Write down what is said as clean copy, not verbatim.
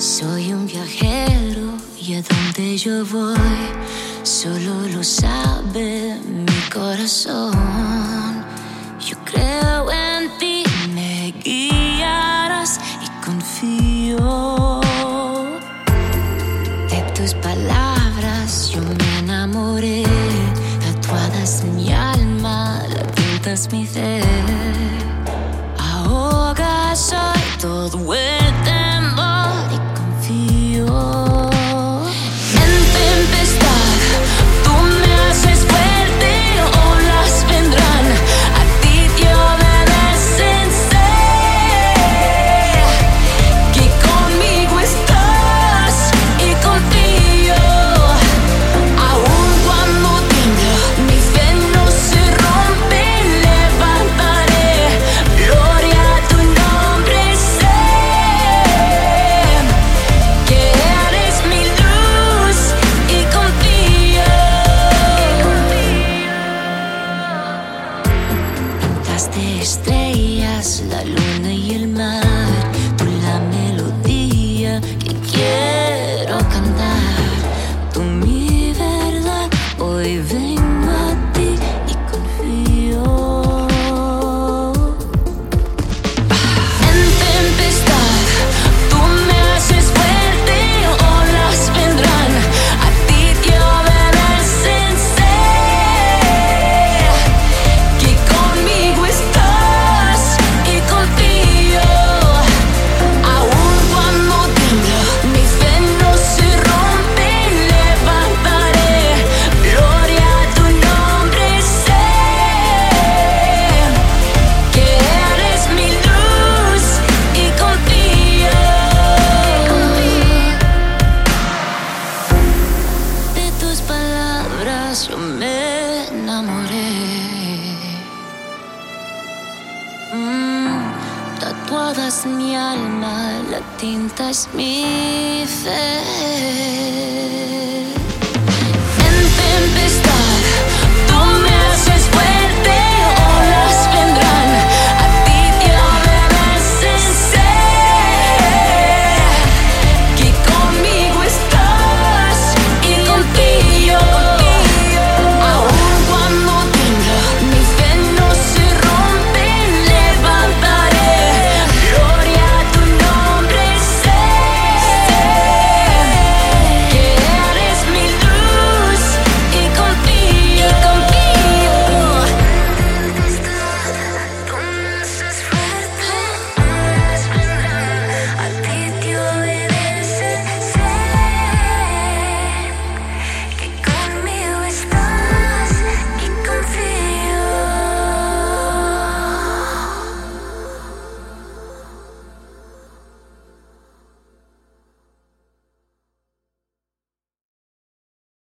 Soy un viajero y a donde yo voy solo lo sabe mi corazón. Yo creo en ti, me guiarás y confío. De tus palabras yo me enamoré, tatuadas en mi alma, la tinta es mi fe. Ahoga soy todo el temor y confío. En tempestad tú me haces fuerte, olas vendrán, a ti te obedecen, sé que conmigo estás y confío. Aun cuando tiembla, mi fe no se rompe, levantaré gloria a tu nombre, sé que eres mi luz y confío. Pintaste estrellas, la luna y el mar, tú la melodía que quiero cantar. Tú mi verdad, hoy vengo a ti y confío. En tempestad tú me haces fuerte, olas vendrán, a ti te obedecen, sé que conmigo estás y confío. Aun cuando tiembla, mi fe no se rompe, levantaré gloria a tu nombre, sé que eres mi luz y confío. De tus palabras yo me enamoré. Tatuadas en mi alma, la tinta es mi fe. En tempestad